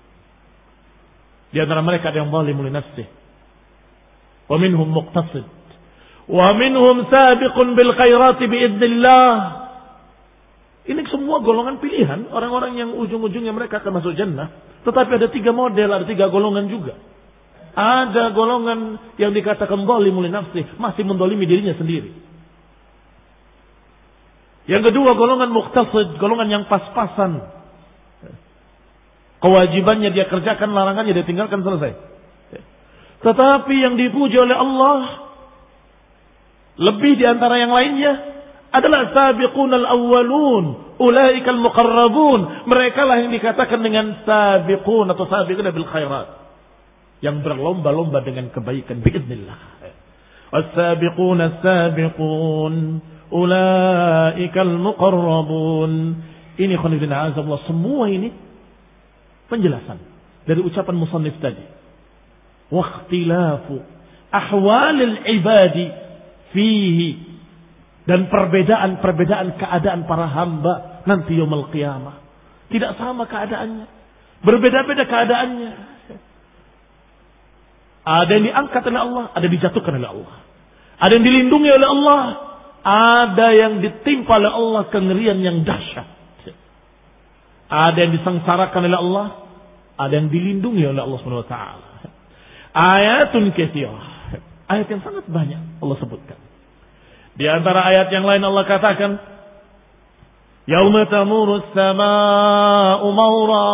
Di antara mereka ada yang zalimun li nafsihi. Wa minhum muqtasid. Wa minhum sabiqun bil khairati biidznillah. Ini semua golongan pilihan. Orang-orang yang ujung-ujungnya mereka akan masuk jannah. Tetapi ada 3 model, ada 3 golongan juga. Ada golongan yang dikatakan zalimun li nafsihi, masih mendolimi dirinya sendiri. Yang kedua golongan muqtasid, golongan yang pas-pasan. Kewajibannya dia kerjakan, larangannya dia tinggalkan, selesai. Tetapi yang dipuji oleh Allah lebih di antara yang lainnya adalah sabiqunal awwalun, ulaikal muqarrabun. Mereka lah yang dikatakan dengan sabiqun atau sabiquna bil khairat, yang berlomba-lomba dengan kebaikan biiznillah. Was-sabiquna as-sabiqun ulaikal muqarrabun. Ini khonibina azallah, semua ini penjelasan dari ucapan musannif tadi. Wa ikhtilafu ahwalil ibadi fihi, dan perbedaan keadaan para hamba nanti yaumul qiyamah. Tidak sama keadaannya, berbeda-beda keadaannya. Ada yang diangkat oleh Allah, ada yang dijatuhkan oleh Allah. Ada yang dilindungi oleh Allah, ada yang ditimpa oleh Allah kengerian yang dahsyat. Ada yang disengsarakan oleh Allah, ada yang dilindungi oleh Allah Subhanahu wa taala. Ayatun katsirah. Ayat yang sangat banyak Allah sebutkan. Di antara ayat yang lain Allah katakan, yauma tamuru as-samaa'u mawra.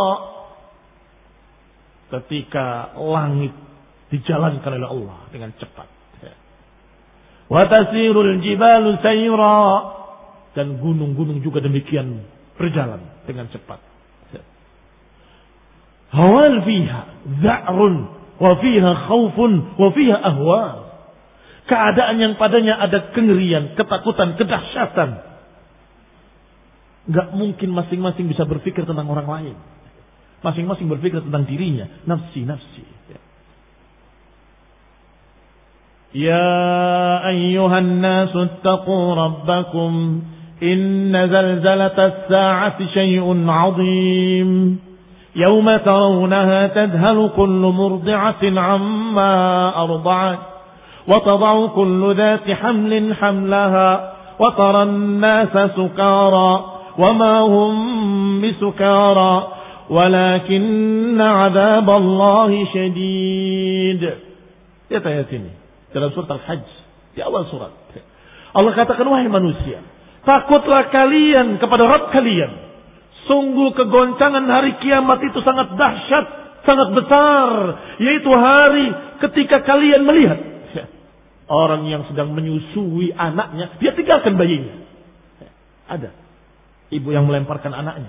Ketika langit dijalankan oleh Allah dengan cepat. Wa tasirul jibalu sayra, dan gunung-gunung juga demikian berjalan dengan cepat. Hawal fiha dha'run wa fiha khawfun wa fiha ahwal. Keadaan yang padanya ada kengerian, ketakutan, kedahsyatan. Enggak mungkin masing-masing bisa berpikir tentang orang lain. Masing-masing berpikir tentang dirinya, nafsi. Ya ayyuhan nasu ittaqu rabbakum inna zalzalatas sa'ati syai'un 'azim. Yawma tarawunaha tadhalu kullu murdi'atin 'amma arda'at. وتضع كل ذات حمل حملها وترى الناس سكارى وما هم بسكارى ولكن عذاب الله شديد. Lihat ayat ini dalam surat Al-Hajj, di awal surat. Allah katakan, wahai manusia, takutlah kalian kepada Rabb kalian. Sungguh kegoncangan hari kiamat itu sangat dahsyat, sangat besar, yaitu hari ketika kalian melihat orang yang sedang menyusui anaknya, dia tinggalkan bayinya. Ada ibu yang melemparkan anaknya.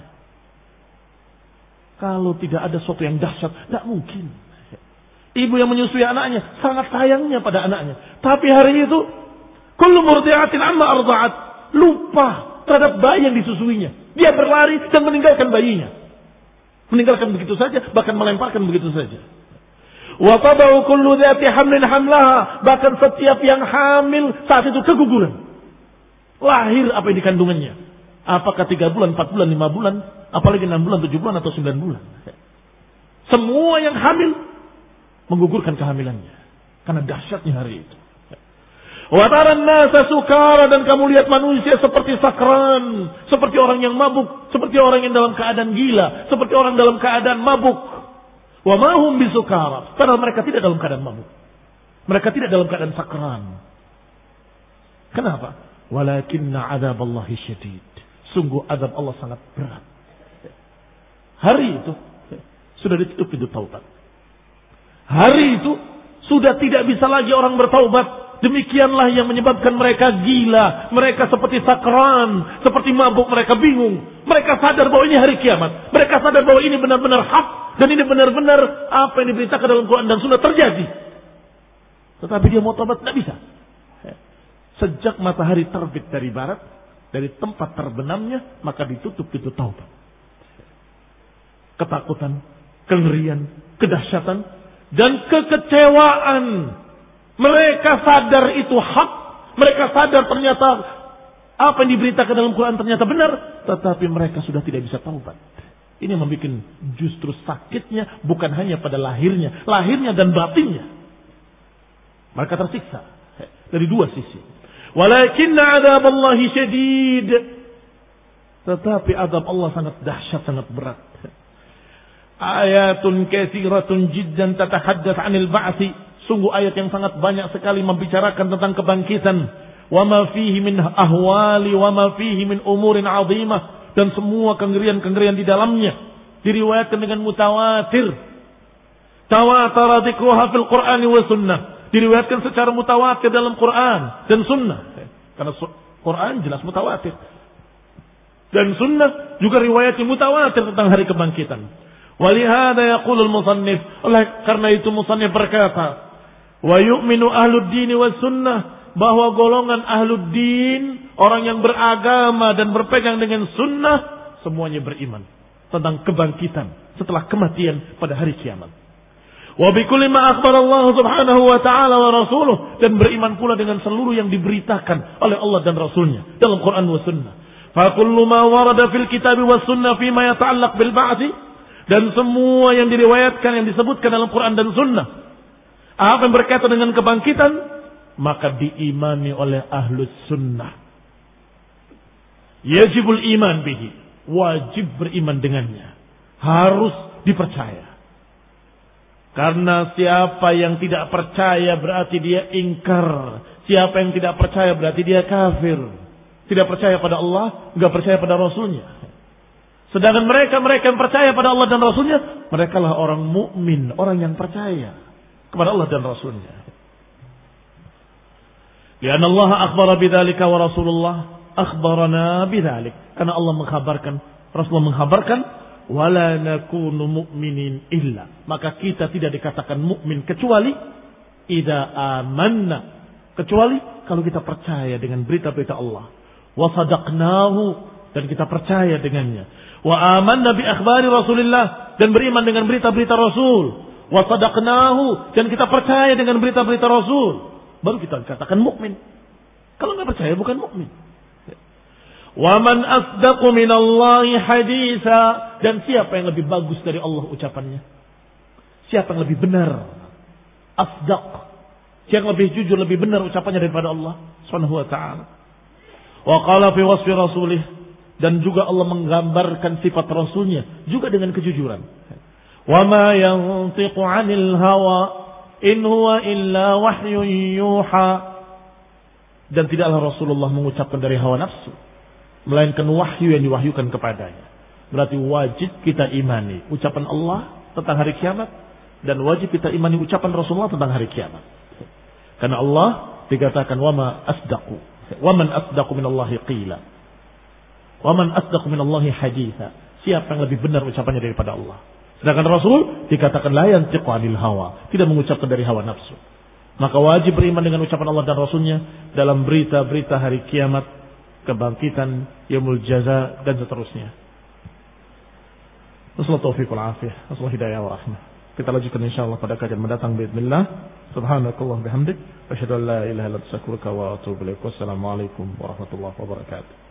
Kalau tidak ada sesuatu yang dahsyat, tidak mungkin. Ibu yang menyusui anaknya, sangat sayangnya pada anaknya. Tapi hari itu, kullu murdi'atin amma arda'at, lupa terhadap bayi yang disusuinya. Dia berlari dan meninggalkan bayinya. Meninggalkan begitu saja, bahkan melemparkan begitu saja. Wa tadau kullu dzati hamlin hamlaha, bahkan setiap yang hamil saat itu keguguran. Lahir apa yang dikandungannya. Apakah 3 bulan, 4 bulan, 5 bulan, apalagi 6 bulan, 7 bulan atau 9 bulan. Semua yang hamil menggugurkan kehamilannya karena dahsyatnya hari itu. Wa taran nasa sukara, dan kamu lihat manusia seperti sakran, seperti orang yang mabuk, seperti orang yang dalam keadaan gila, seperti orang dalam keadaan mabuk. Wa ma hum bisukara, padahal mereka tidak dalam keadaan mabuk. Mereka tidak dalam keadaan sakran. Kenapa? Walakinna adzaballahi syadid. Sungguh azab Allah sangat berat. Hari itu sudah ditutup pintu taubat. Hari itu sudah tidak bisa lagi orang bertaubat. Demikianlah yang menyebabkan mereka gila. Mereka seperti sakran, seperti mabuk, mereka bingung. Mereka sadar bahwa ini hari kiamat. Mereka sadar bahwa ini benar-benar hak. Dan ini benar-benar apa yang diberitakan dalam Quran dan Sunnah terjadi. Tetapi dia mau taubat, tidak bisa. Sejak matahari terbit dari barat, dari tempat terbenamnya, maka ditutup pintu taubat. Ketakutan, kengerian, kedahsyatan, dan kekecewaan. Mereka sadar itu hak. Mereka sadar ternyata Apa yang diberitakan dalam Quran ternyata benar, tetapi mereka sudah tidak bisa taubat. Ini yang membuat justru sakitnya bukan hanya pada lahirnya dan batinnya. Mereka tersiksa dari dua sisi. Walakinna adzaballahi syadid. Tetapi azab Allah sangat dahsyat, sangat berat. Ayatun katsiratun jiddan tatahaddatsu 'anil ba'tsi. Sungguh ayat yang sangat banyak sekali membicarakan tentang kebangkitan. Wa ma fihi min ahwali wa ma fihi min umurin 'azimah, dan semua kengerian-kengerian di dalamnya diriwayatkan dengan mutawatir. Tawatara dzikruha fil Qur'an wa sunnah. Diriwayatkan secara mutawatir dalam Quran dan sunnah. Karena Quran jelas mutawatir. Dan sunnah juga riwayatnya mutawatir tentang hari kebangkitan. Walihada yaqulul musannif, oleh karena itu musannif berkata, wa yu'minu ahlud dini was sunnah, bahwa golongan ahlud din, orang yang beragama dan berpegang dengan sunnah, semuanya beriman tentang kebangkitan setelah kematian pada hari kiamat. Wa bikulli ma akhbara Allah subhanahu wa ta'ala wa rasuluh, dan beriman pula dengan seluruh yang diberitakan oleh Allah dan Rasulnya dalam Quran wa sunnah. Fa kullu ma warada fil kitab wa sunnah fima yata'allaq bil ba'tsi, dan semua yang diriwayatkan, yang disebutkan dalam Quran dan sunnah, apa yang berkaitan dengan kebangkitan, maka diimani oleh ahlus sunnah. Yajibul iman bihi, wajib beriman dengannya, harus dipercaya. Karena siapa yang tidak percaya berarti dia ingkar. Siapa yang tidak percaya berarti dia kafir. Tidak percaya pada Allah, enggak percaya pada Rasulnya. Sedangkan mereka yang percaya pada Allah dan Rasulnya, mereka lah orang mukmin, orang yang percaya kepada Allah dan Rasulnya. Lian Allah akhbara bidzalika wa Rasulullah akhbarana bidzalik. Karena Allah mengkhabarkan, Rasulullah mengkhabarkan, wala nakunu mu'minin illa, maka kita tidak dikatakan mukmin kecuali idza amanna, kecuali kalau kita percaya dengan berita-berita Allah, wa sadaqnahu, dan kita percaya dengannya, wa amanna bi akhbari Rasulillah, dan beriman dengan berita-berita Rasul, wa sadaqnahu, dan kita percaya dengan berita-berita Rasul, baru kita dikatakan mukmin. Kalau enggak percaya bukan mukmin. Wa man asdaqu minallahi haditsa, dan siapa yang lebih bagus dari Allah ucapannya? Siapa yang lebih benar? Asdaq. Siapa yang lebih jujur, lebih benar ucapannya daripada Allah Subhanahu wa taala. Wa qala fi wasfi rasulih, dan juga Allah menggambarkan sifat Rasulnya juga dengan kejujuran. Wa ma yantiqu 'anil hawa in huwa illa wahyun yuha, dan tidaklah Rasulullah mengucapkan dari hawa nafsu, melainkan wahyu yang diwahyukan kepadanya. Berarti wajib kita imani ucapan Allah tentang hari kiamat, dan wajib kita imani ucapan Rasulullah tentang hari kiamat. Karena Allah dikatakan wa man asdaqu minallahi qila, wa man asdaqu minallahi haditha, siapa yang lebih benar ucapannya daripada Allah. Sedangkan Rasul dikatakan la yantiqu 'anil hawa, tidak mengucapkan dari hawa nafsu. Maka wajib beriman dengan ucapan Allah dan Rasulnya dalam berita-berita hari kiamat, kebangkitan, yaumul jaza, dan seterusnya. Wassalatu taufiq wal afiyah, wassalatu hidayah wa rahmah. Kita lanjutkan insyaallah pada kajian mendatang باذنillah. Subhanakallah bihamdik, asyhadu an la ilaha illa anta astaghfiruka wa atubu ilaik. Wassalamualaikum warahmatullahi wabarakatuh.